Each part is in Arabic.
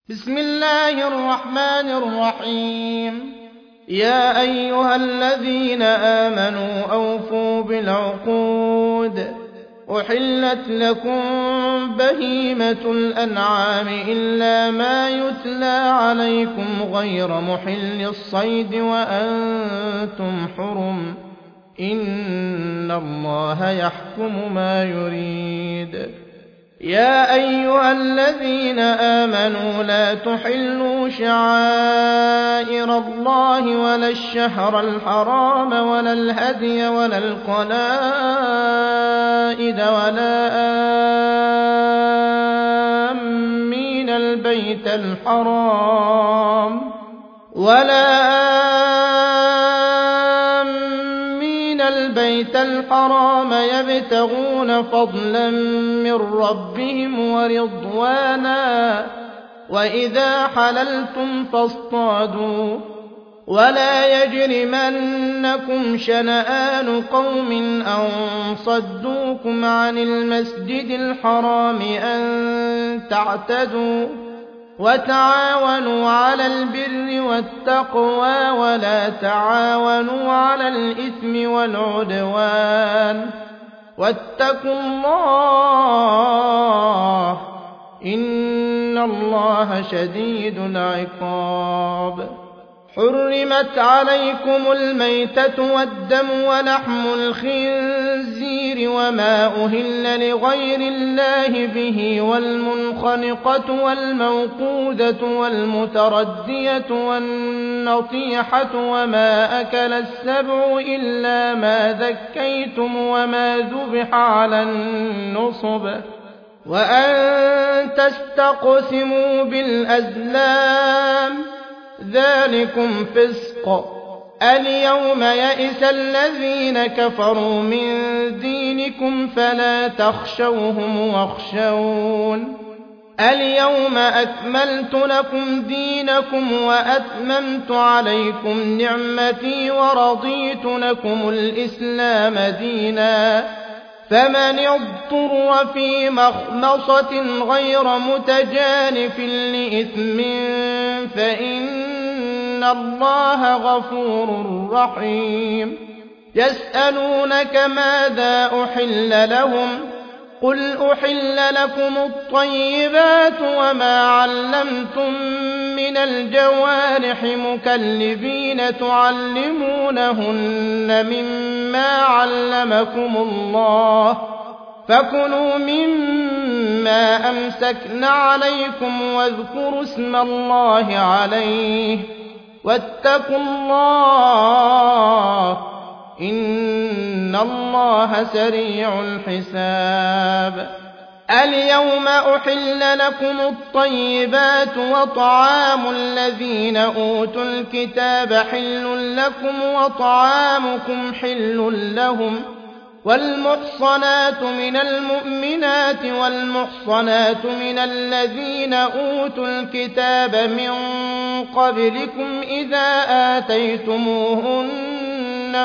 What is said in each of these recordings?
بسم الله الرحمن الرحيم. يا أيها الذين آمنوا أوفوا بالعقود. أحلت لكم بهيمة الأنعام إلا ما يتلى عليكم غير محل الصيد وأنتم حرم. إن الله يحكم ما يريد. يا أيها الذين آمنوا لا تحلوا شعائر الله ولا الشهر الحرام ولا الهدي ولا القلائد ولا آمين البيت الحرام يبتغون فضلا من ربهم ورضوانا وإذا حللتم فاصطادوا ولا يجرمنكم شنآن قوم أن صدوكم عن المسجد الحرام أن تعتدوا وتعاونوا على البر والتقوى ولا تعاونوا على الإثم والعدوان واتقوا الله إن الله شديد العقاب. حرمت عليكم الميتة والدم ولحم الخنزير وما أهل لغير الله به والمنخنقة والموقوذة والمتردية والنطيحة وما أكل السبع إلا ما ذكيتم وما ذبح على النصب وأن تستقسموا بالأزلام ذلكم فسق. اليوم يئس الذين كفروا من دينكم فلا تخشوهم واخشون. اليوم أكملت لكم دينكم وأتممت عليكم نعمتي ورضيت لكم الإسلام دينا. فمن اضطر في مخمصة غير متجانف لإثم فإن الله غفور رحيم. يسألونك ماذا أحل لهم قل أحل لكم الطيبات وما علمتم من الجوارح مكلبين تعلمونهن مما علمكم الله فكلوا مما أمسكن عليكم واذكروا اسم الله عليه واتقوا الله إن الله سريع الحساب. اليوم أحل لكم الطيبات وطعام الذين أوتوا الكتاب حل لكم وطعامكم حل لهم والمحصنات من المؤمنات والمحصنات من الذين أوتوا الكتاب من قبلكم إذا آتيتموهن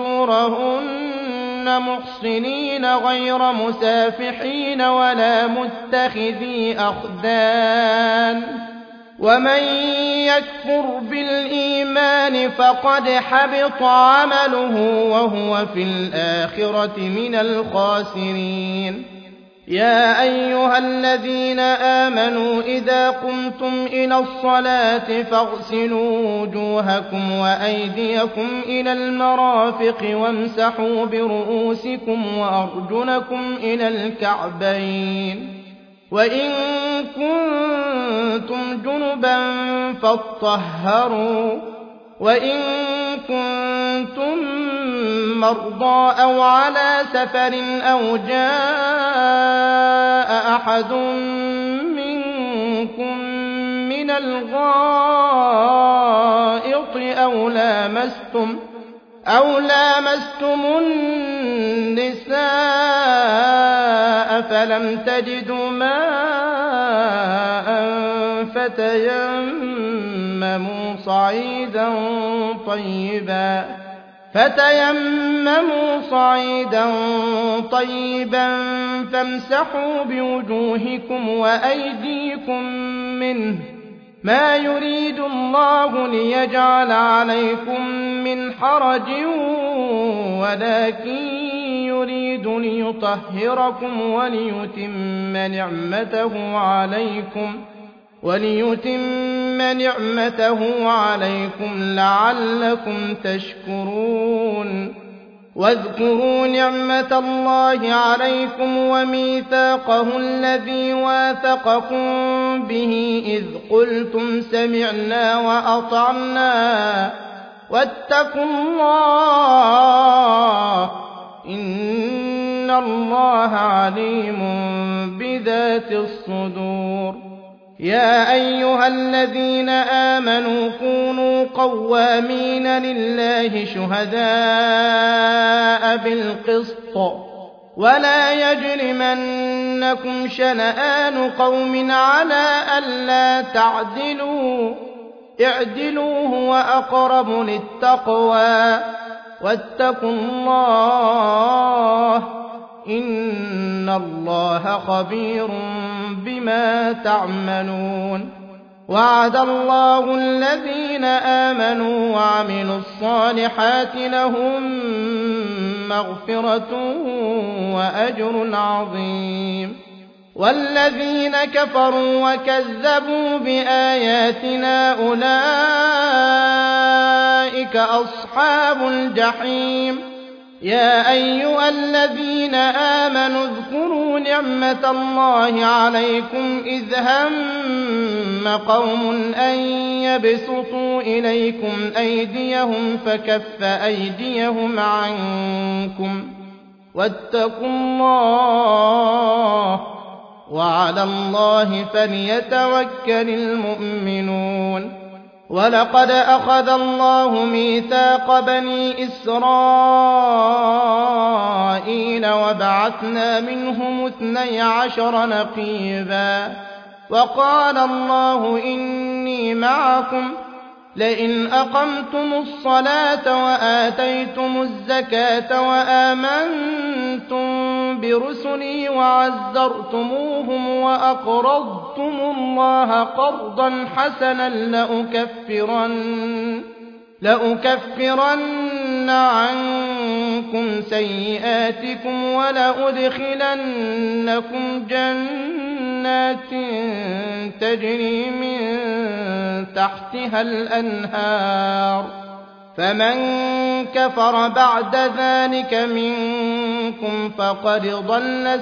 أجورهن محصنين غير مسافحين ولا متخذي أخدان. ومن يكفر بالإيمان فقد حبط عمله وهو في الآخرة من الخاسرين. يا أيها الذين آمنوا إذا قمتم إلى الصلاة فاغسلوا وجوهكم وأيديكم إلى المرافق وامسحوا برؤوسكم وأرجلكم إلى الكعبين وإن كنتم جنبا فاطهروا وإن كنتم مرضى أو على سفر أو جاء أحد منكم من الغائط أو لامستم النساء فلم تجدوا ماء فتيمموا صعيدا طيبا فامسحوا بوجوهكم وأيديكم منه ما يريد الله ليجعل عليكم من حرج ولكن يريد ليطهركم وليتم نعمته عليكم لعلكم تشكرون واذكروا نعمة الله عليكم وميثاقه الذي واثقكم به إذ قلتم سمعنا وأطعنا واتقوا الله إن الله عليم بذات الصدور يا أيها الذين آمنوا كونوا قوامين لله شهداء بالقسط ولا يجرمنكم شنآن قوم على ألا تعدلوا اعدلوا هو أقرب للتقوى واتقوا الله إن الله خبير بما تعملون وعد الله الذين آمنوا وعملوا الصالحات لهم مغفرة وأجر عظيم والذين كفروا وكذبوا بآياتنا أولئك أصحاب الجحيم يا أيها الذين آمنوا اذكروا نعمة الله عليكم إذ هم قوم أن يبسطوا إليكم أيديهم فكف أيديهم عنكم واتقوا الله وعلى الله فليتوكل المؤمنون ولقد أخذ الله ميثاق بني إسرائيل وبعثنا منهم 12 نقيبا وقال الله إني معكم لئن أقمتم الصلاة وآتيتم الزكاة وآمنتم برسلي وعزرتموهم وأقرضتم الله قرضا حسنا لأكفرن عنكم سيئاتكم ولأدخلنكم جنات تجري من تحتها الأنهار فمن كفر بعد ذلك منكم فقد ضل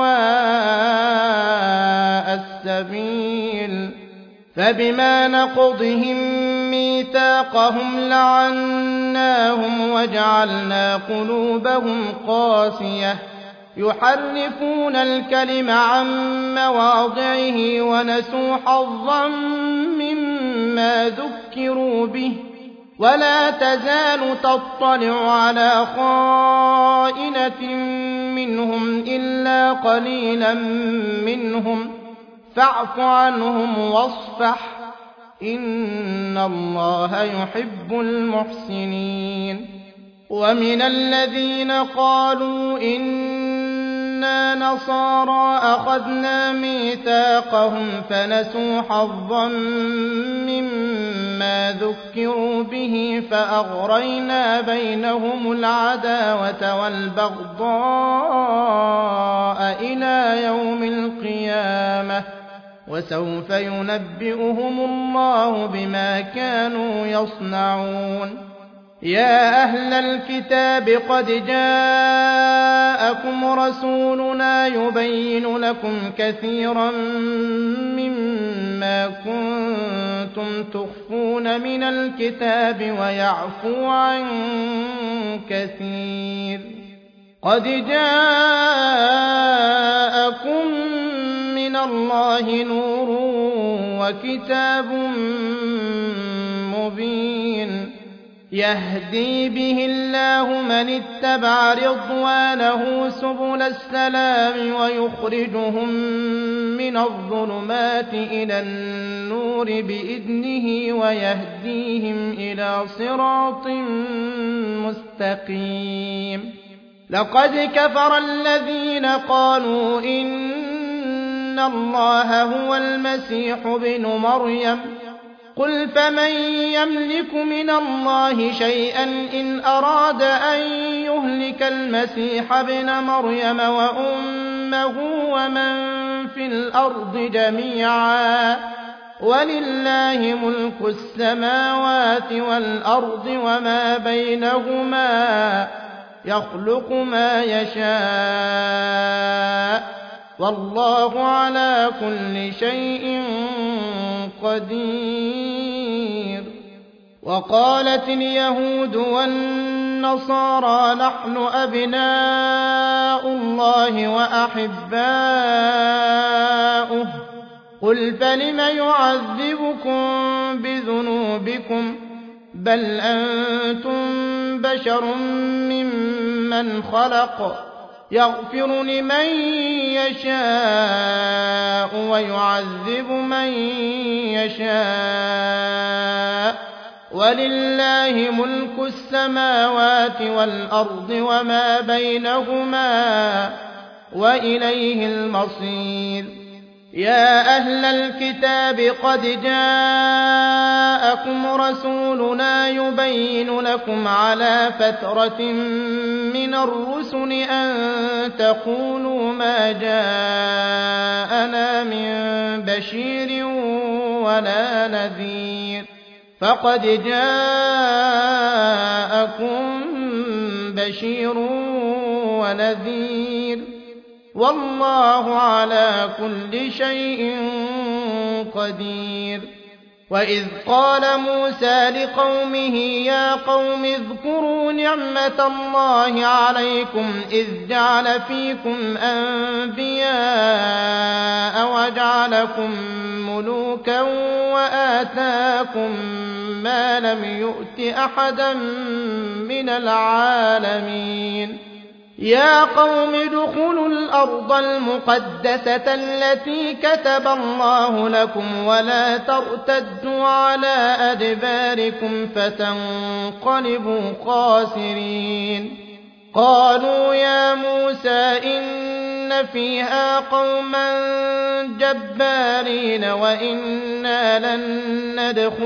سواء السبيل فبما نقضهم ميثاقهم لعناهم وجعلنا قلوبهم قاسية يحرفون الكلم عن مواضعه ونسوا حظا مما ذكروا به ولا تزال تطلع على خائنة منهم إلا قليلا منهم فاعف عنهم واصفح إن الله يحب المحسنين ومن الذين قالوا إنا نصارى أخذنا ميثاقهم فنسوا حظا مما ذكروا به فأغرينا بينهم العداوة والبغضاء إلى يوم القيامة وسوف ينبئهم الله بما كانوا يصنعون يا أهل الكتاب قد جاءكم رسولنا يبين لكم كثيرا مما كنتم تخفون من الكتاب ويعفو عن كثير قد جاءكم من الله نور وكتاب مبين يهدي به الله من اتبع رضوانه سبل السلام ويخرجهم من الظلمات إلى النور بإذنه ويهديهم إلى صراط مستقيم لقد كفر الذين قالوا إن الله هو المسيح ابن مريم قل فمن يملك من الله شيئا إن أراد أن يهلك المسيح ابن مريم وأمه ومن في الأرض جميعا ولله ملك السماوات والأرض وما بينهما يخلق ما يشاء والله على كل شيء قدير. وقالت اليهود والنصارى نحن أبناء الله وأحباؤه قل فلم يعذبكم بذنوبكم بل أنتم بشر ممن خلق يغفر لمن يشاء ويعذب من يشاء ولله ملك السماوات والأرض وما بينهما وإليه المصير. يا أهل الكتاب قد جاءكم رسولنا يبين لكم على فترة من الرسل أن تقولوا ما جاءنا من بشير ولا نذير فقد جاءكم بشير ونذير والله على كل شيء قدير. وإذ قال موسى لقومه يا قوم اذكروا نعمة الله عليكم إذ جعل فيكم أنبياء وجعلكم ملوكا وآتاكم ما لم يؤت أحدا من العالمين. يا قوم ادخلوا الأرض المقدسة التي كتب الله لكم ولا ترتدوا على أدباركم فتنقلبوا خاسرين. قالوا يا موسى إن فيها قوما جبارين وإنا لن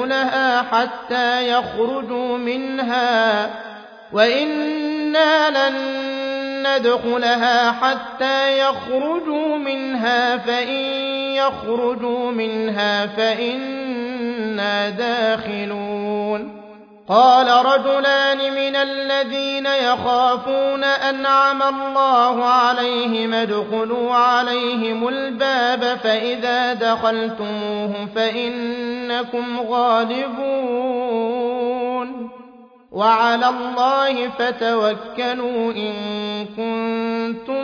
ندخلها حتى يخرجوا منها فإن يخرجوا منها فإنا داخلون. قال رجلان من الذين يخافون أنعم الله عليهم ادخلوا عليهم الباب فإذا دخلتموه فإنكم غالبون وعلى الله فتوكلوا إن كنتم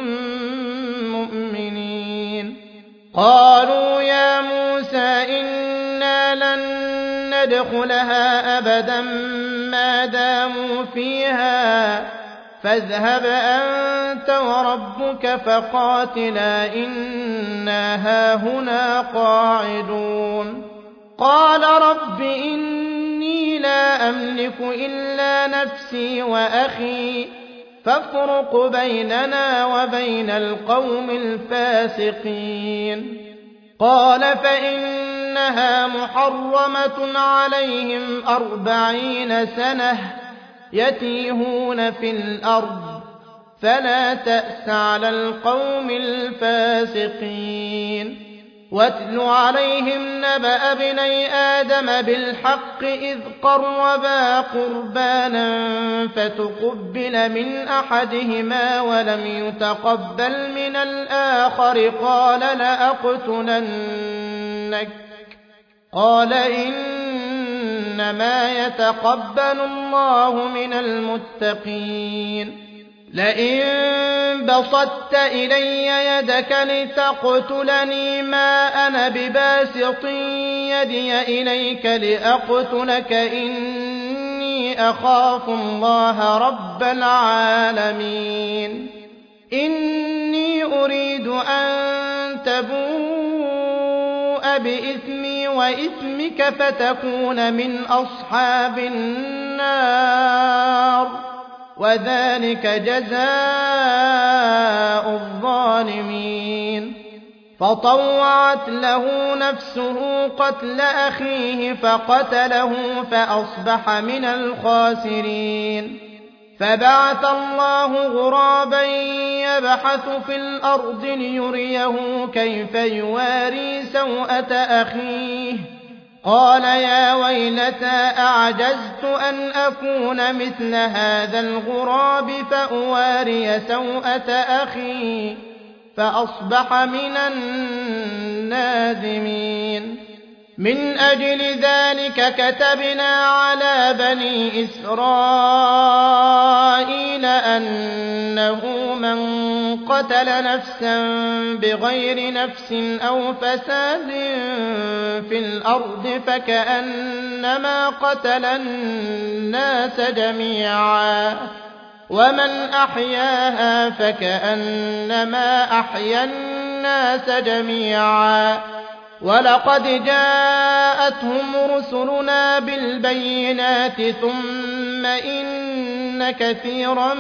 مؤمنين. قالوا يا موسى إنا لن ندخلها أبدا ما داموا فيها فاذهب أنت وربك فقاتلا إنا هاهنا قاعدون. قال رب إني لا أملك إلا نفسي وأخي فافرق بيننا وبين القوم الفاسقين. قال فإنها محرمة عليهم 40 سنة يتيهون في الأرض فلا تأس على القوم الفاسقين. واتل عليهم نبأ ابني آدم بالحق إذ قربا قربانا فتقبل من أحدهما ولم يتقبل من الآخر قال لأقتلنك قال إنما يتقبل الله من المتقين. لئن بسطت إلي يدك لتقتلني ما أنا بباسط يدي إليك لأقتلك إني أخاف الله رب العالمين. إني أريد أن تبوء بإثمي وإثمك فتكون من أصحاب النار وذلك جزاء الظالمين. فطوعت له نفسه قتل أخيه فقتله فأصبح من الخاسرين. فبعث الله غرابا يبحث في الأرض ليريه كيف يواري سوءة أخيه قال يا ويلتى أعجزت أن أكون مثل هذا الغراب فأواري سوءة أخي فأصبح من النادمين. من أجل ذلك كتبنا على بني إسرائيل أنه من قتل نفسا بغير نفس أو فساد في الأرض فكأنما قتل الناس جميعا ومن أحياها فكأنما أحيا الناس جميعا. ولقد جاءتهم رسلنا بالبينات ثم إن كثيرا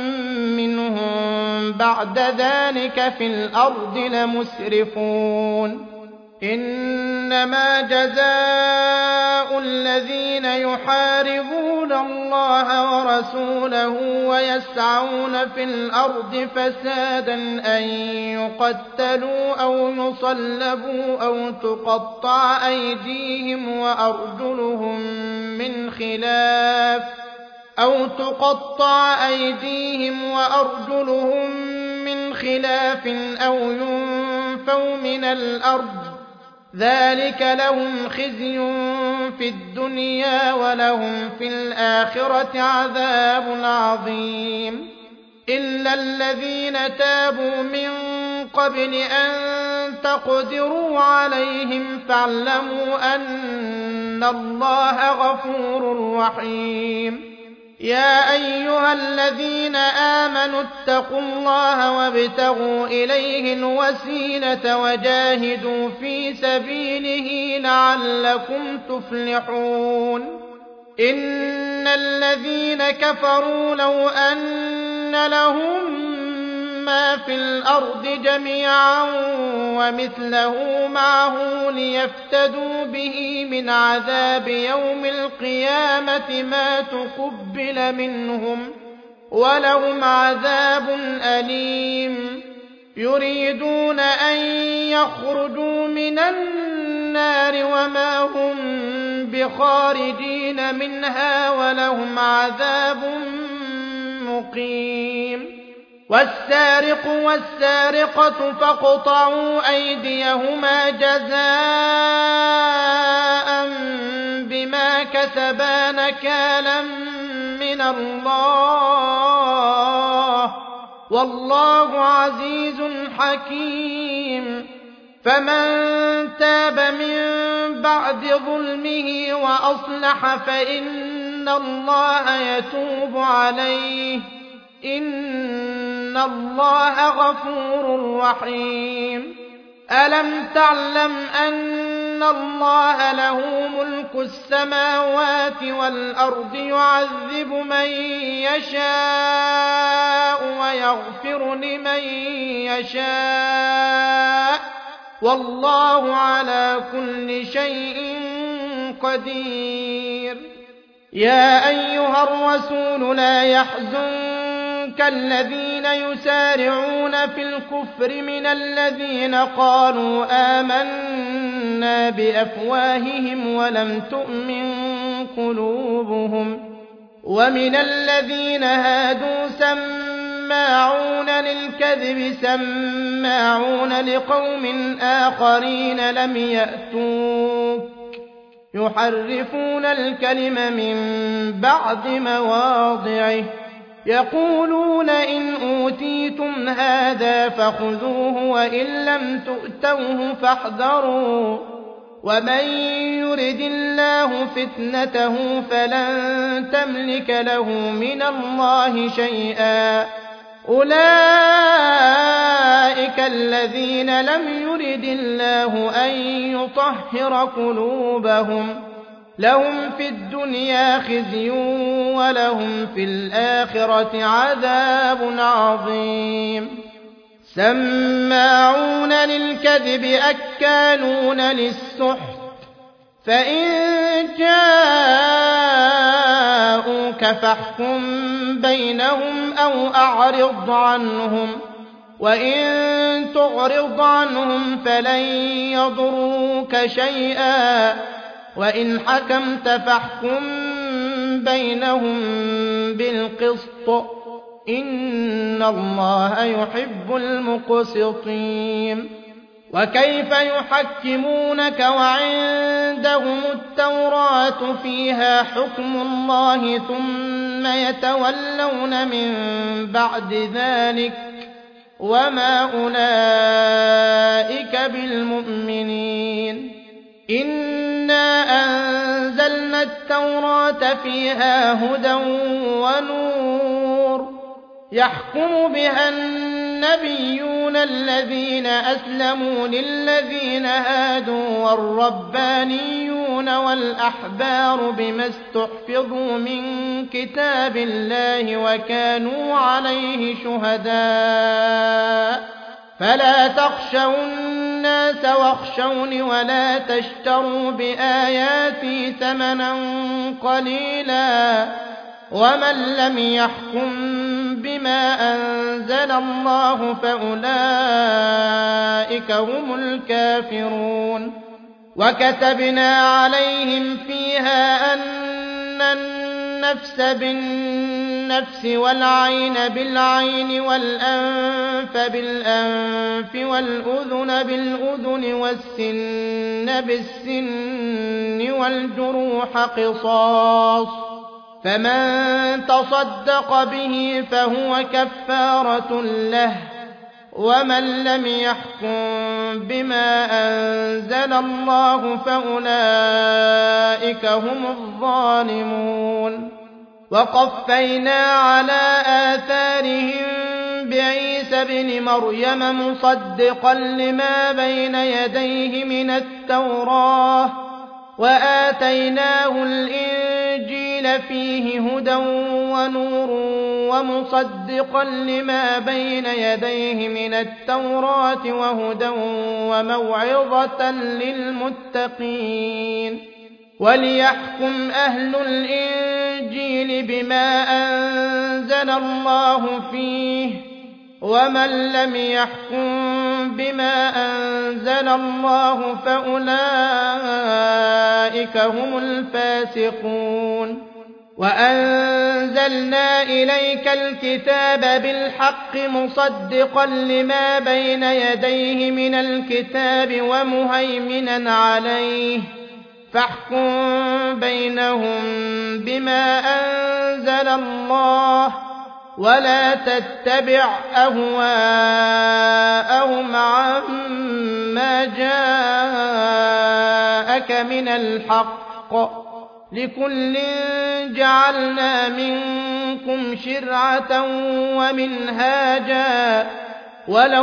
منهم بعد ذلك في الأرض لمسرفون. إنما جزاء الذين يحاربون الله ورسوله ويسعون في الأرض فسادا أن يقتلوا أو يصلبوا أو تقطع أيديهم وأرجلهم من خلاف أو ينفوا من الأرض ذلك لهم خزي في الدنيا ولهم في الآخرة عذاب عظيم. إلا الذين تابوا من قبل أن تقدروا عليهم فاعلموا أن الله غفور رحيم. يا أيها الذين آمنوا اتقوا الله وابتغوا إليه الوسيلة وجاهدوا في سبيله لعلكم تفلحون. إن الذين كفروا لو أن لهم ما في الأرض جميعا ومثله معه ليفتدوا به من عذاب يوم القيامة ما تقبل منهم ولهم عذاب أليم. يريدون أن يخرجوا من النار وما هم بخارجين منها ولهم عذاب مقيم. والسارق والسارقة فاقطعوا أيديهما جزاء بما كسبا نكالا من الله والله عزيز حكيم. فمن تاب من بعد ظلمه وأصلح فإن الله يتوب عليه إن الله غفور رحيم. ألم تعلم أن الله له ملك السماوات والأرض يعذب من يشاء ويغفر لمن يشاء والله على كل شيء قدير. يا أيها الرسول لا يحزنك الذين يسارعون في الكفر من الذين قالوا آمنا بأفواههم ولم تؤمن قلوبهم ومن الذين هادوا سماعون للكذب سماعون لقوم آخرين لم يأتوك يحرفون الكلم من بعد مواضعه يقولون إن أوتيتم هذا فخذوه وإن لم تؤتوه فاحذروا ومن يرد الله فتنته فلن تملك له من الله شيئا. أولئك الذين لم يرد الله أن يطهر قلوبهم لهم في الدنيا خزي ولهم في الآخرة عذاب عظيم. سماعون للكذب أكالون للسحت فإن جاءوك فاحكم بينهم أو أعرض عنهم وإن تعرض عنهم فلن يضروك شيئا وإن حكمت فاحكم بينهم بالقسط إن الله يحب المقسطين وكيف يحكمونك وعندهم التوراة فيها حكم الله ثم يتولون من بعد ذلك وما أولئك بالمؤمنين إنا أنزلنا التوراة فيها هدى ونور يحكم بها النبيون الذين أسلموا للذين هادوا والربانيون والأحبار بما استحفظوا من كتاب الله وكانوا عليه شهداء فلا تخشوا الناس واخشوني ولا تشتروا بآياتي ثمنا قليلا ومن لم يحكم بما أنزل الله فأولئك هم الكافرون وكتبنا عليهم فيها أن النفس بالنفس والعين بالعين والأنف بالأنف والأذن بالأذن والسن بالسن والجروح قصاص فمن تصدق به فهو كفارة له ومن لم يحكم بما أنزل الله فأولئك هم الظالمون وقفينا على آثارهم بعيسى ابن مريم مصدقا لما بين يديه من التوراة وآتيناه الإنجيل فيه هدى ونور ومصدقا لما بين يديه من التوراة وهدى وموعظة للمتقين وليحكم أهل الإنجيل بما أنزل الله فيه ومن لم يحكم بما أنزل الله فأولئك هم الفاسقون وأنزلنا إليك الكتاب بالحق مصدقا لما بين يديه من الكتاب ومهيمنا عليه فاحكم بينهم بما أنزل الله ولا تتبع أهواءهم عما جاءك من الحق لكل جعلنا منكم شرعة ومنهاجا ولو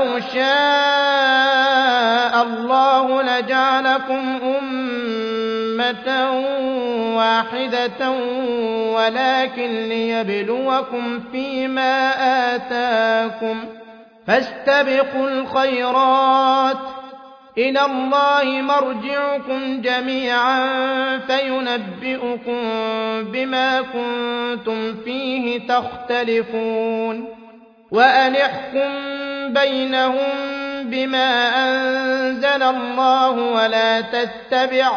شاء الله لجعلكم أمة واحدة ولكن ليبلوكم فيما آتاكم فاستبقوا الخيرات إلى الله مرجعكم جميعا فينبئكم بما كنتم فيه تختلفون وأن احكم بينهم بما أنزل الله ولا تتبع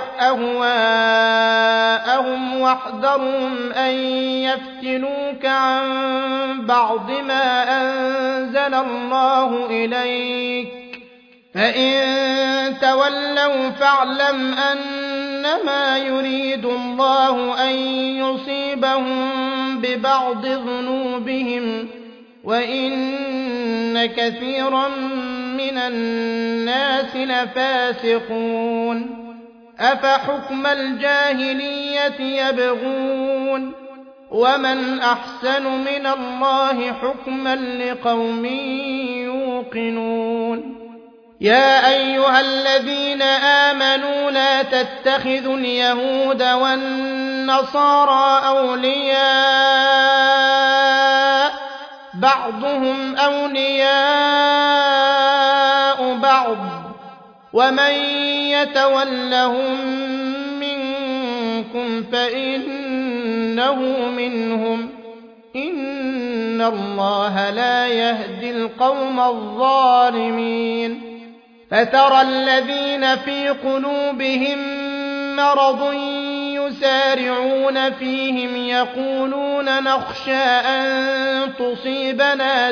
أهواءهم واحذرهم أن يفتنوك عن بعض ما أنزل الله إليك فإن تولوا فاعلم أنما يريد الله أن يصيبهم ببعض ذنوبهم وإن كثيرا من الناس لفاسقون أفحكم الجاهلية يبغون ومن أحسن من الله حكما لقوم يوقنون يا أيها الذين آمنوا لا تتخذوا اليهود والنصارى أولياء بعضهم أولياء بعض ومن يتولهم منكم فإنه منهم إن الله لا يهدي القوم الظالمين فترى الذين في قلوبهم مرض يسارعون فيهم يقولون نخشى أن تصيبنا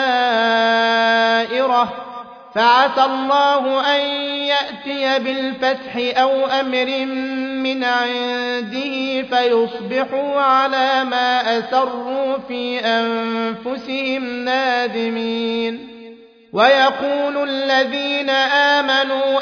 دائرة فعسى الله أن يأتي بالفتح أو أمر من عنده فيصبحوا على ما أسروا في أنفسهم نادمين ويقول الذين آمنوا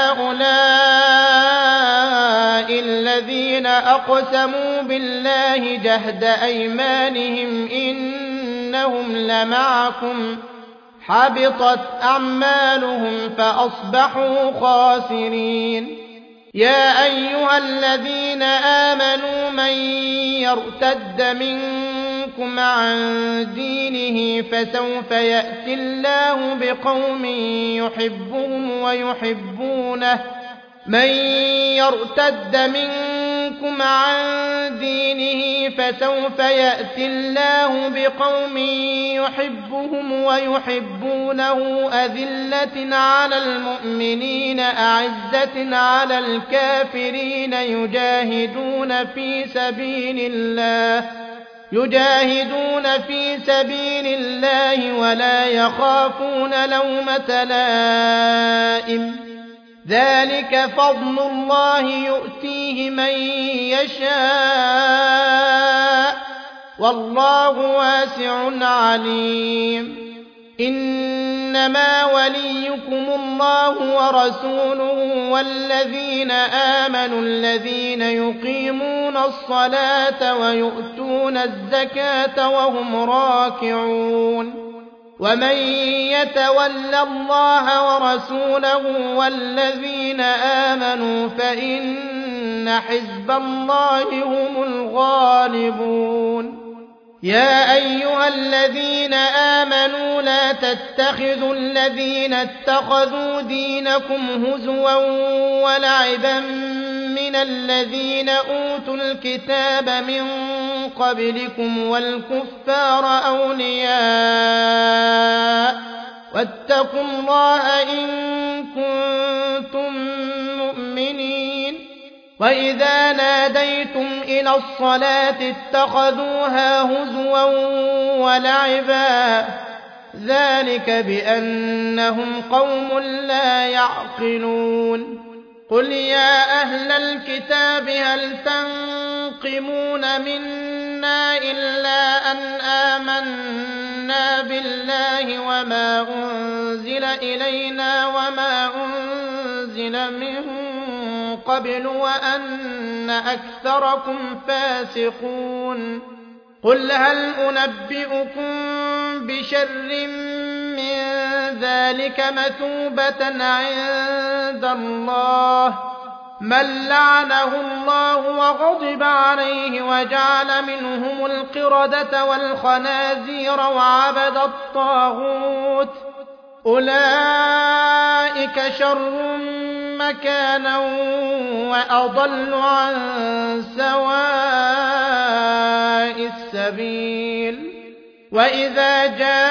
أهؤلاء الذين أقسموا بالله جهد أيمانهم إنهم لمعكم حبطت أعمالهم فأصبحوا خاسرين يا أيها الذين آمنوا من يرتد منكم عن دينه فسوف يأتي الله بقوم يحبهم ويحبونه من يرتد منكم عن دينه فسوف يأتي الله بقوم يحبهم ويحبونه أذلة على المؤمنين أعزة على الكافرين يجاهدون في سبيل الله ولا يخافون لومة لائم ذلك فضل الله يؤتيه من يشاء والله واسع عليم إنما وليكم الله ورسوله والذين آمنوا الذين يقيمون الصلاة ويؤتون الزكاة وهم راكعون ومن يتول الله ورسوله والذين آمنوا فإن حزب الله هم الغالبون يا أيها الذين آمنوا لا تتخذوا الذين اتخذوا دينكم هزوا ولعبا من الذين أوتوا الكتاب من قبلكم والكفار أولياء واتقوا الله إن كنتم مؤمنين وإذا ناديتم إلى الصلاة اتخذوها هزوا ولعبا ذلك بأنهم قوم لا يعقلون قل يا أهل الكتاب هل تنقمون منا إلا أن آمنا بالله وما أنزل إلينا وما أنزل من قبل وأن أكثركم فاسقون قل هل أنبئكم بشر من ذلك مثوبة عند الله من لعنه الله وغضب عليه وجعل منهم القردة والخنازير وعبد الطاغوت أولئك شر مكانا وأضل عن سواء السبيل وإذا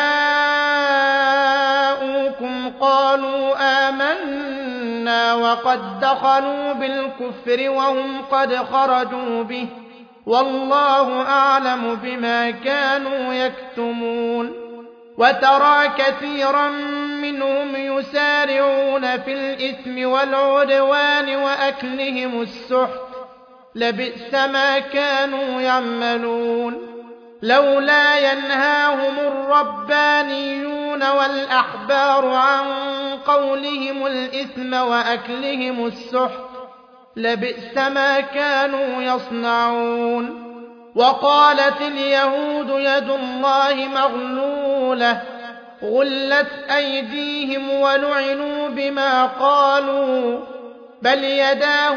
جاءوكم قالوا آمنا وقد دخلوا بالكفر وهم قد خرجوا به والله أعلم بما كانوا يكتمون وترى كثيرا منهم يسارعون في الإثم والعدوان وأكلهم السحت لبئس ما كانوا يعملون لولا ينهاهم الربانيون والأحبار عن قولهم الإثم وأكلهم السحت لبئس ما كانوا يصنعون وقالت اليهود يد الله مغلولة غلت أيديهم ولعنوا بما قالوا بل يداه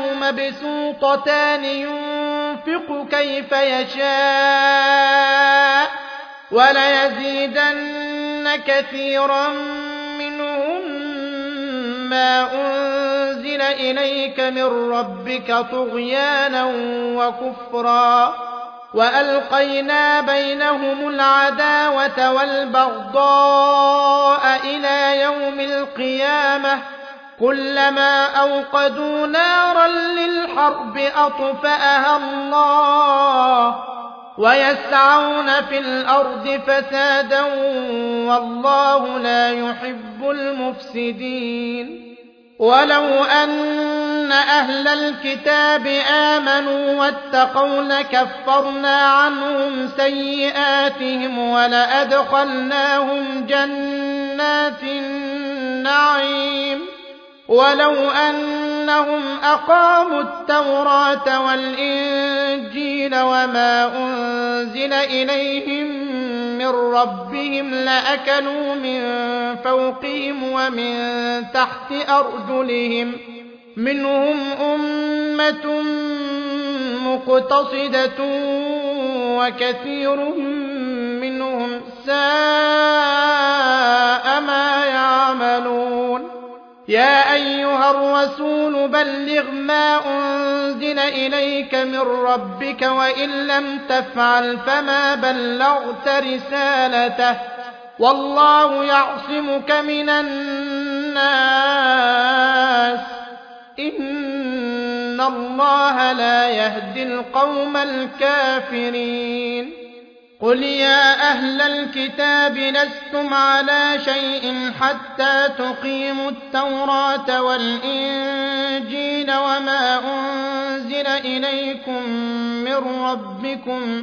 مبسوطتان ينفق كيف يشاء وليزيدن كثيرا منهم ما أنزل إليك من ربك طغيانا وكفرا وألقينا بينهم العداوة والبغضاء إلى يوم القيامة كلما أوقدوا نارا للحرب أطفأها الله ويسعون في الأرض فسادا والله لا يحب المفسدين ولو أن أهل الكتاب آمنوا واتقوا لكفرنا عنهم سيئاتهم ولأدخلناهم جنات النعيم ولو أنهم أقاموا التوراة والإنجيل وما أنزل إليهم من ربهم لأكلوا من فوقهم ومن تحت أرجلهم منهم أمة مقتصدة وكثير منهم ساء ما يعملون يا أيها الرسول بلغ ما أنزل إليك من ربك وإن لم تفعل فما بلغت رسالته والله يعصمك من الناس إن الله لا يهدي القوم الكافرين قل يا أهل الكتاب لستم على شيء حتى تقيموا التوراة والإنجيل وما أنزل إليكم من ربكم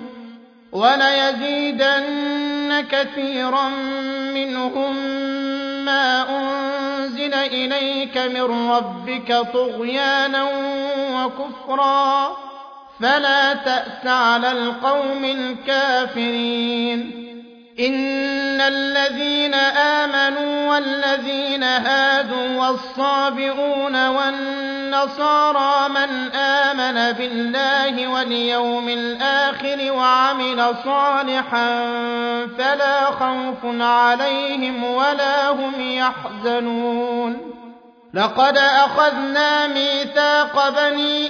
وليزيدن كثيرا منهم ما أنزل إليك من ربك طغيانا وكفرا فلا تأس على القوم الكافرين إن الذين آمنوا والذين هادوا والصابئون والنصارى من آمن بالله واليوم الآخر وعمل صالحا فلا خوف عليهم ولا هم يحزنون لقد أخذنا ميثاق بني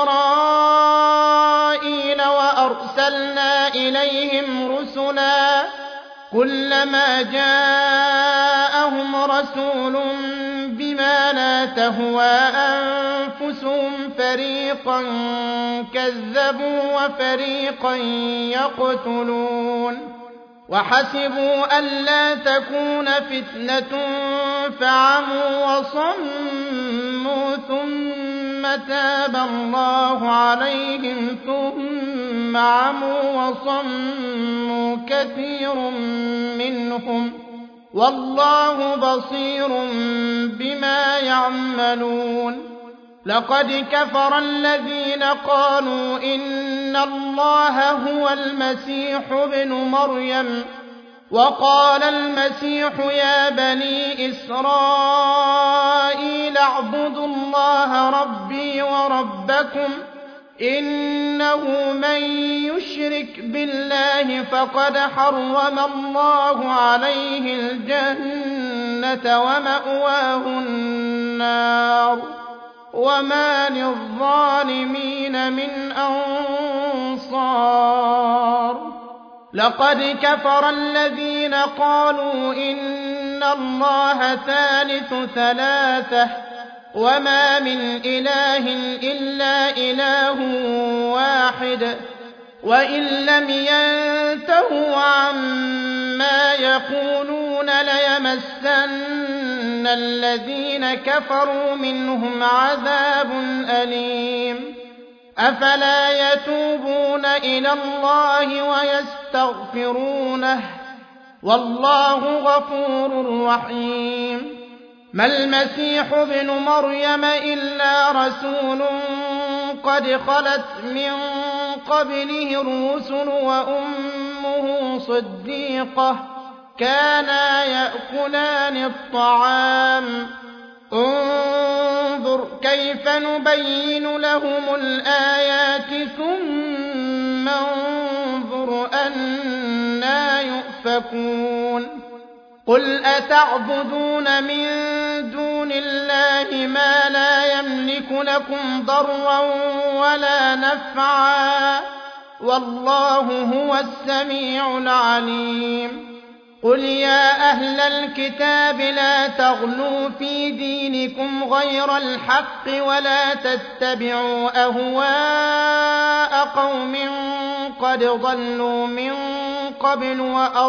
إسرائيل وأرسلنا إليهم رسلا كلما جاءهم رسول بما لا تهوى أنفسهم فريقا كذبوا وفريقا يقتلون وحسبوا ألا تكون فتنة فعموا وصموا ثم تاب الله عليهم ثم عموا وصموا كثير منهم والله بصير بما يعملون لقد كفر الذين قالوا إن الله هو المسيح ابن مريم وقال المسيح يا بني إسرائيل اعبدوا الله ربي وربكم إنه من يشرك بالله فقد حرم الله عليه الجنة ومأواه النار وما للظالمين من أنصار لقد كفر الذين قالوا إن الله ثالث ثلاثة وما من إله إلا إله واحد وإن لم ينتهوا عما يقولون ليمسن الذين كفروا منهم عذاب أليم أفلا يتوبون إلى الله ويستغفرونه والله غفور رحيم ما المسيح ابن مريم إلا رسول قد خلت من قبله الرسل وأمه صديقة كانا يأكلان الطعام انظر كيف نبين لهم الآيات ثم انظر أنى يؤفكون يؤفكون قل أتعبدون من دون الله ما لا يملك لكم ضرا ولا نفعا والله هو السميع العليم قل يا أهل الكتاب لا تغلوا في دينكم غير الحق ولا تتبعوا أهواء قوم قد ضلوا من قبل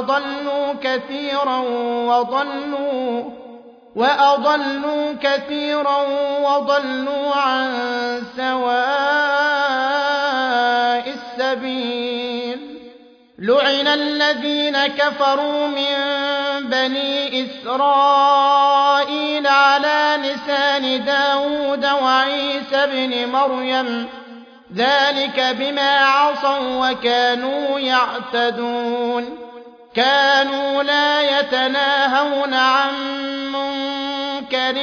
وأضلوا كثيرا وضلوا عن سواء السبيل لعن الذين كفروا من بني إسرائيل على لسان داود وعيسى بن مريم ذلك بما عصوا وكانوا يعتدون كانوا لا يتناهون عن منكر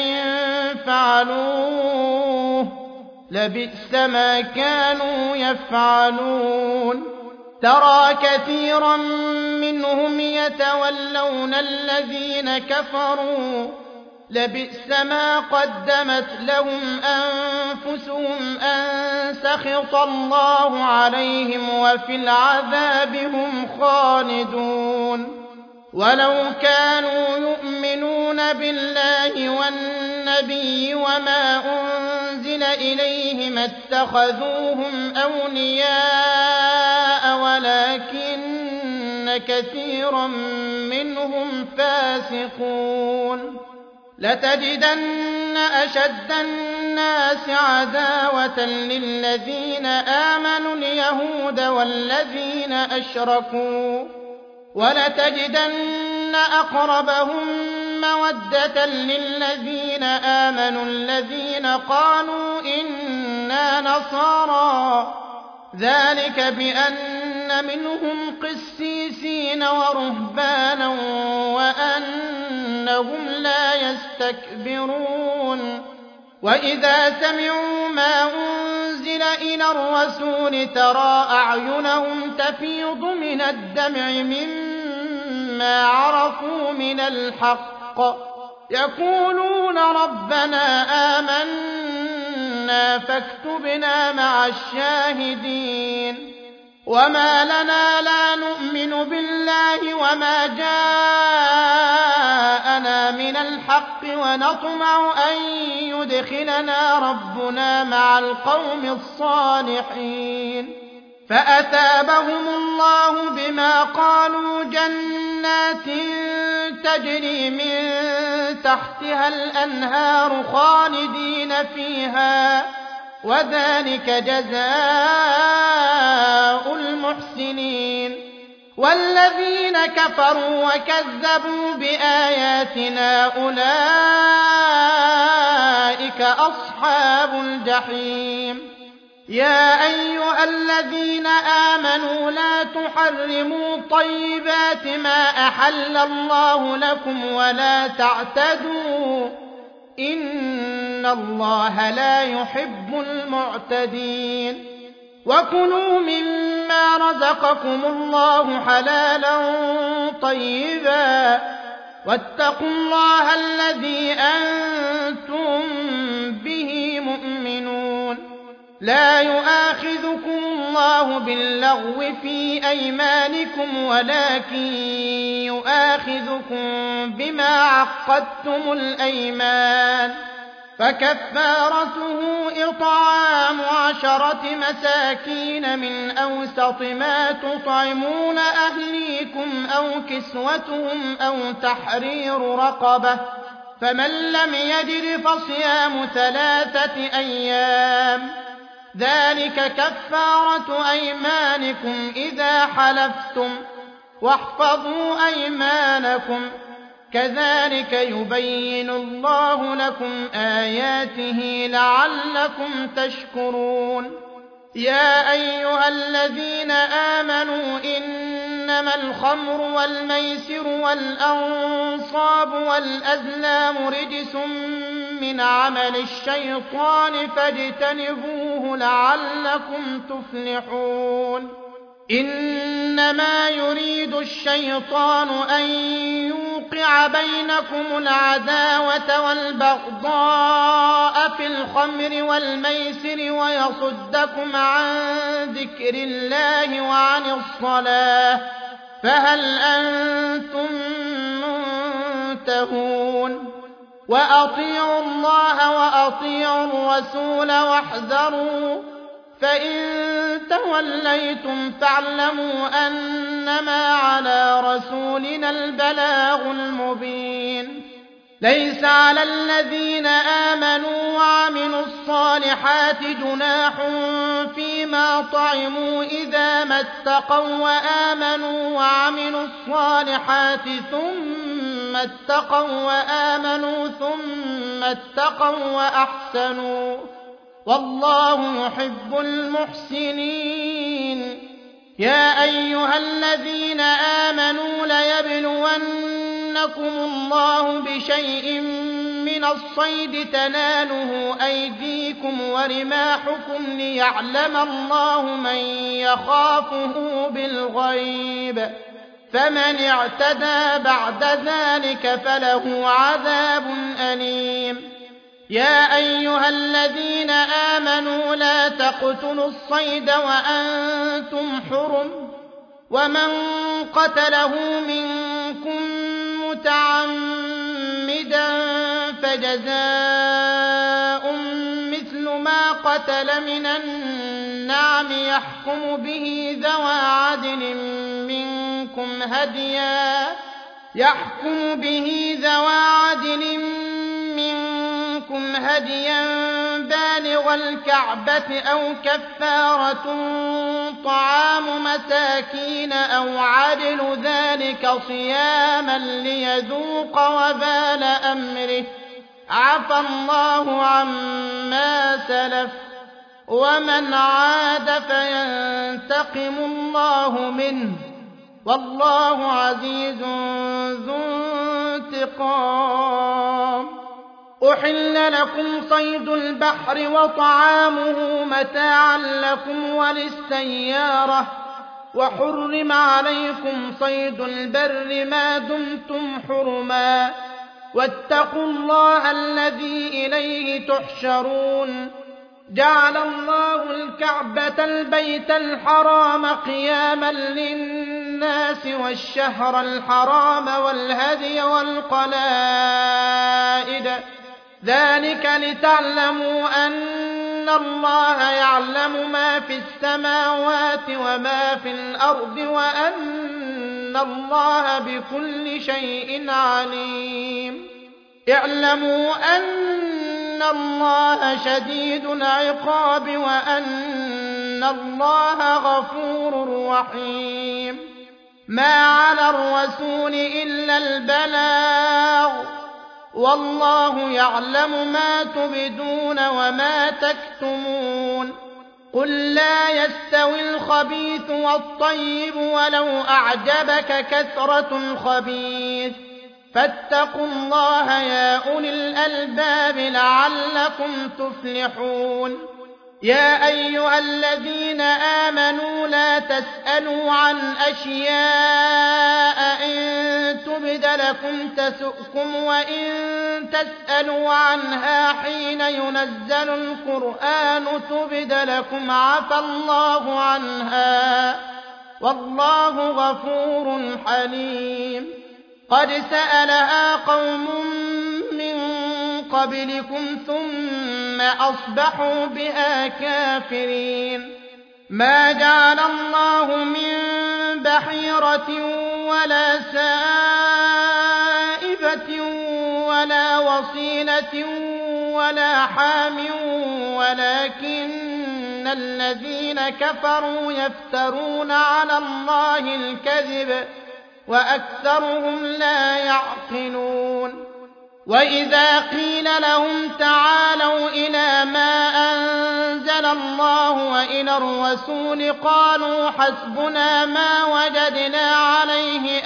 فعلوه لبئس ما كانوا يفعلون ترى كثيرا منهم يتولون الذين كفروا لبئس ما قدمت لهم أنفسهم أن سخط الله عليهم وفي العذاب هم خالدون ولو كانوا يؤمنون بالله والنبي وما أنزل إليه ما اتخذوهم أولياء ولكن كثيرا منهم فاسقون لتجدن أشد الناس عداوة للذين آمنوا اليهود والذين أشركوا ولتجدن أقربهم مودة للذين آمنوا الذين قالوا إنا نصارى ذلك بأن منهم قسيسين ورهبانا وأنهم لا يستكبرون وإذا سمعوا ما أنزل إلى الرسول ترى أعينهم تفيض من الدمع مما عرفوا من الحق يقولون ربنا آمنا فاكتبنا مع الشاهدين وما لنا لا نؤمن بالله وما جاءنا من الحق ونطمع أن يدخلنا ربنا مع القوم الصالحين فأثابهم الله بما قالوا جنات تجري من تحتها الأنهار خالدين فيها وذلك جزاء المحسنين والذين كفروا وكذبوا بآياتنا أولئك أصحاب الجحيم يا أيها الذين آمنوا لا تحرموا طيبات ما أحل الله لكم ولا تعتدوا إن الله لا يحب المعتدين وكلوا مما رزقكم الله حلالا طيبا واتقوا الله الذي أنتم به مؤمنون لا يؤاخذكم الله باللغو في أيمانكم ولكن يؤاخذكم بما عقدتم الأيمان فكفارته إطعام 10 مساكين من أوسط ما تطعمون أهليكم أو كسوتهم أو تحرير رقبة فمن لم يجد فصيام 3 أيام ذلك كفارة أيمانكم إذا حلفتم واحفظوا أيمانكم كذلك يبين الله لكم آياته لعلكم تشكرون يا أيها الذين آمنوا إنما الخمر والميسر والأنصاب والأزلام رجس من عمل الشيطان فاجتنبوه لعلكم تفلحون إنما يريد الشيطان أن يوقع بينكم العداوة والبغضاء في الخمر والميسر ويصدكم عن ذكر الله وعن الصلاة فهل أنتم منتهون وأطيعوا الله وأطيعوا الرسول واحذروا فإن توليتم فاعلموا أنما على رسولنا البلاغ المبين ليس على الذين آمنوا وعملوا الصالحات جناح فيما طعموا إذا ما اتقوا وآمنوا وعملوا الصالحات ثم اتقوا وآمنوا ثم اتقوا وأحسنوا والله يحب المحسنين يا أيها الذين آمنوا ليبلونكم الله بشيء من الصيد تناله أيديكم ورماحكم ليعلم الله من يخافه بالغيب فمن اعتدى بعد ذلك فله عذاب أليم يا أيها الذين آمنوا لا تقتلوا الصيد وأنتم حرم ومن قتله منكم متعمدا فجزاء مثل ما قتل من النعم يحكم به ذوى عدل منكم هديا بالغ الكعبة أو كفارة طعام مساكين أو عدل ذلك صياما ليذوق وبال أمره عفى الله عما سلف ومن عاد فينتقم الله منه والله عزيز ذو انتقام أحل لكم صيد البحر وطعامه متاعا لكم وللسيارة وحرم عليكم صيد البر ما دمتم حرما واتقوا الله الذي إليه تحشرون جعل الله الكعبة البيت الحرام قياما للناس والشهر الحرام والهدي والقلائد ذلك لتعلموا أن الله يعلم ما في السماوات وما في الأرض وأن الله بكل شيء عليم اعلموا أن الله شديد العقاب وأن الله غفور رحيم ما على الرسول إلا البلاغ والله يعلم ما تبدون وما تكتمون قل لا يستوي الخبيث والطيب ولو أعجبك كثرة الخبيث فاتقوا الله يا أولي الألباب لعلكم تفلحون يا أيها الذين آمنوا لا تسألوا عن أشياء إن تبد لكم تسؤكم وإن تسألوا عنها حين ينزل القرآن تبد لكم عفى الله عنها والله غفور حليم قد سألها قوم من قبلكم ثم أصبحوا بها كافرين ما جعل الله من بحيرة ولا سائبة ولا وصيلة ولا حام ولكن الذين كفروا يفترون على الله الكذب وأكثرهم لا يعقلون وإذا قيل لهم تعالوا إلى ما أنزل الله وإلى الرسول قالوا حسبنا ما وجدنا عليه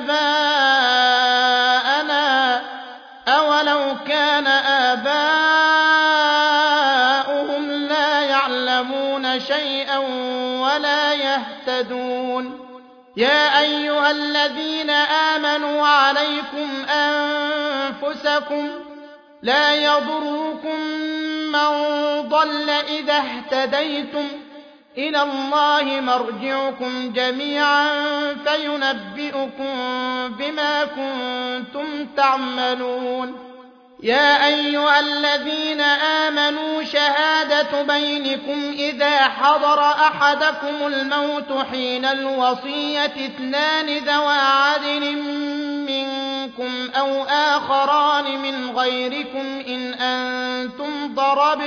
آباءنا أولو كان آباؤهم لا يعلمون شيئا ولا يهتدون. يا أيها الذين آمنوا عليكم أنفسكم لا يضركم من ضل إذا اهتديتم إلى الله مرجعكم جميعا فينبئكم بما كنتم تعملون. يا أيها الذين آمنوا شهادة بينكم إذا حضر أحدكم الموت حين الوصية اثنان ذوى عدل منكم أو آخران من غيركم إن أنتم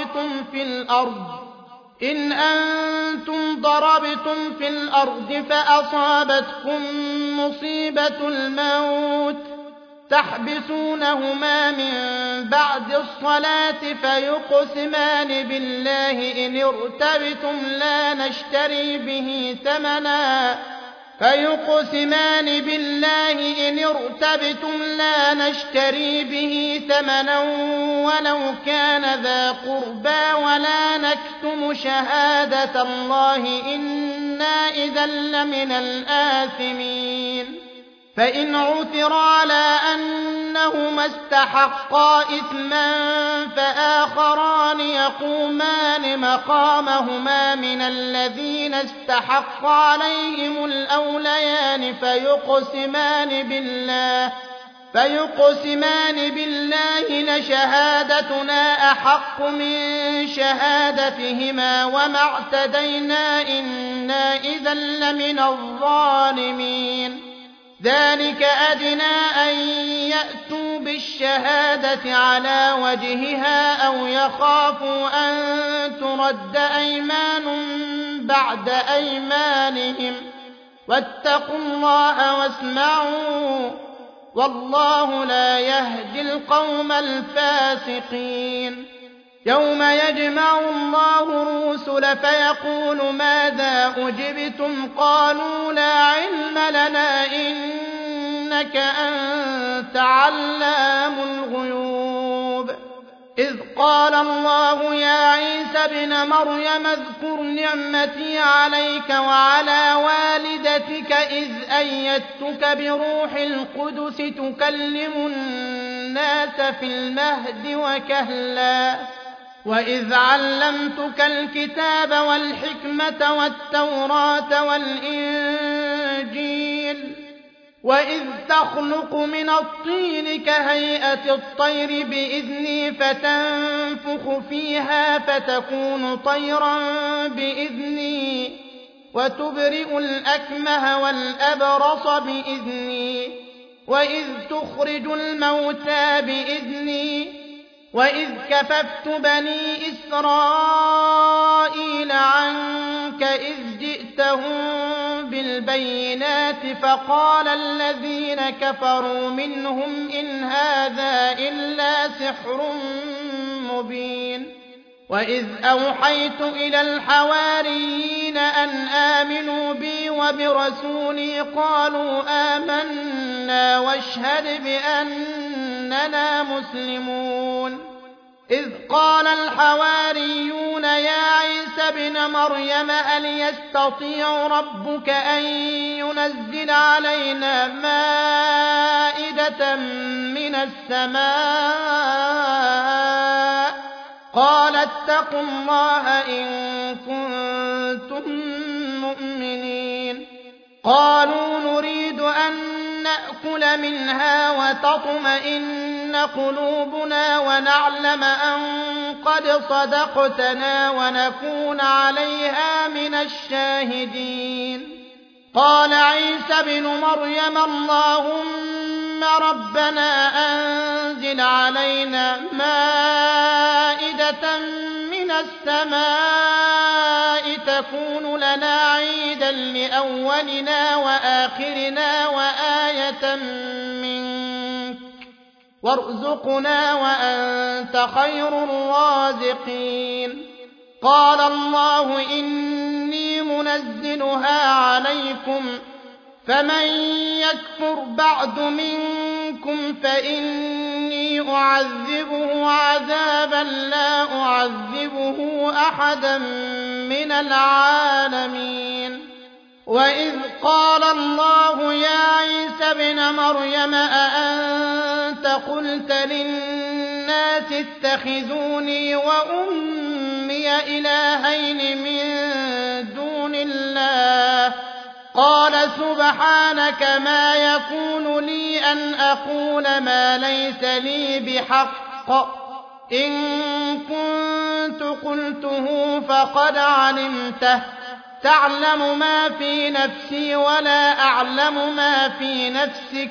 ضربتم في الأرض فأصابتكم مصيبة الموت تحبسونهما من بعد الصلاة فيقسمان بالله إن ارتبتم لا نشتري به ثمنا ولو كان ذا قربى ولا نكتم شهادة الله إنا إذا لمن الآثمين. فإن عثر على أنهما استحقا إثما فآخران يقومان مقامهما من الذين استحق عليهم الأوليان فيقسمان بالله لشهادتنا أحق من شهادتهما وما اعتدينا إنا إذا لمن الظالمين. ذلك أدنى أن يأتوا بالشهادة على وجهها أو يخافوا أن ترد أيمان بعد أيمانهم واتقوا الله واسمعوا والله لا يهدي القوم الفاسقين. يوم يجمع الله الرسل فيقول ماذا أجبتم قالوا لا علم لنا إنك أنت علام الغيوب. إذ قال الله يا عيسى ابن مريم اذكر نعمتي عليك وعلى والدتك إذ أيدتك بروح القدس تكلم الناس في المهد وكهلا وإذ علمتك الكتاب والحكمة والتوراة والإنجيل وإذ تخلق من الطين كهيئة الطير بإذني فتنفخ فيها فتكون طيرا بإذني وتبرئ الأكمه والأبرص بإذني وإذ تخرج الموتى بإذني وإذ كففت بني إسرائيل عنك إذ جئتهم بالبينات فقال الذين كفروا منهم إن هذا إلا سحر مبين. وإذ أوحيت إلى الحواريين أن آمنوا بي وبرسولي قالوا آمنا واشهد بأننا مسلمون. إذ قال الحواريون يا عيسى ابن مريم هل يستطيع ربك أن ينزل علينا مائدة من السماء قال اتقوا الله إن كنتم مؤمنين. قالوا نريد أن نأكل منها وتطمئن قلوبنا ونعلم أن قد صدقتنا ونكون عليها من الشاهدين. قال عيسى بن مريم اللهم ربنا أنزل علينا مائدة من السماء تكون لنا عيدا لأولنا وآخرنا وآية منك وارزقنا وأنت خير الرازقين. قال الله إني منزلها عليكم فمن يكفر بعد منكم فإني أعذبه عذابا لا أعذبه أحدا من العالمين. وإذ قال الله يا عيسى ابن مريم أأنت قلت للناس اتخذوني وأمي إلهين من دون الله قال سبحانك ما يكون لي أن أقول ما ليس لي بحق إن كنت قلته فقد علمته تعلم ما في نفسي ولا أعلم ما في نفسك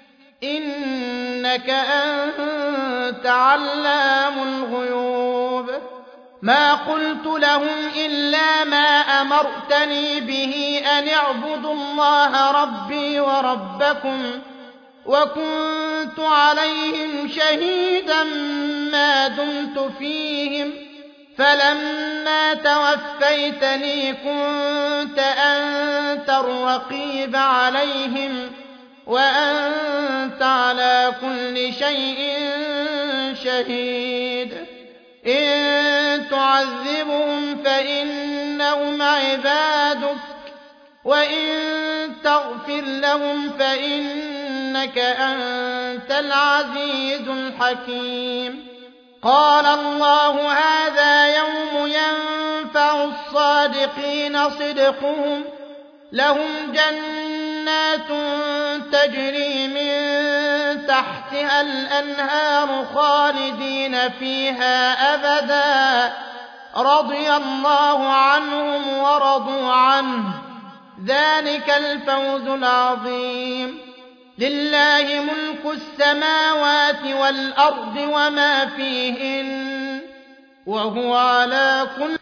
إنك أنت علام الغيوب. ما قلت لهم إلا ما أمرتني به أن اعبدوا الله ربي وربكم وكنت عليهم شهيدا ما دمت فيهم فلما توفيتني كنت أنت الرقيب عليهم وأنت على كل شيء شهيد. إن تعذبهم فإنهم عبادك وإن تغفر لهم فإنك أنت العزيز الحكيم. قال الله هذا يوم ينفع الصادقين صدقهم لهم جنات تجري من تحتها الأنهار خالدين فيها أبدا رضي الله عنهم ورضوا عنه ذلك الفوز العظيم. لله ملك السماوات والأرض وما فيهن وهو على كل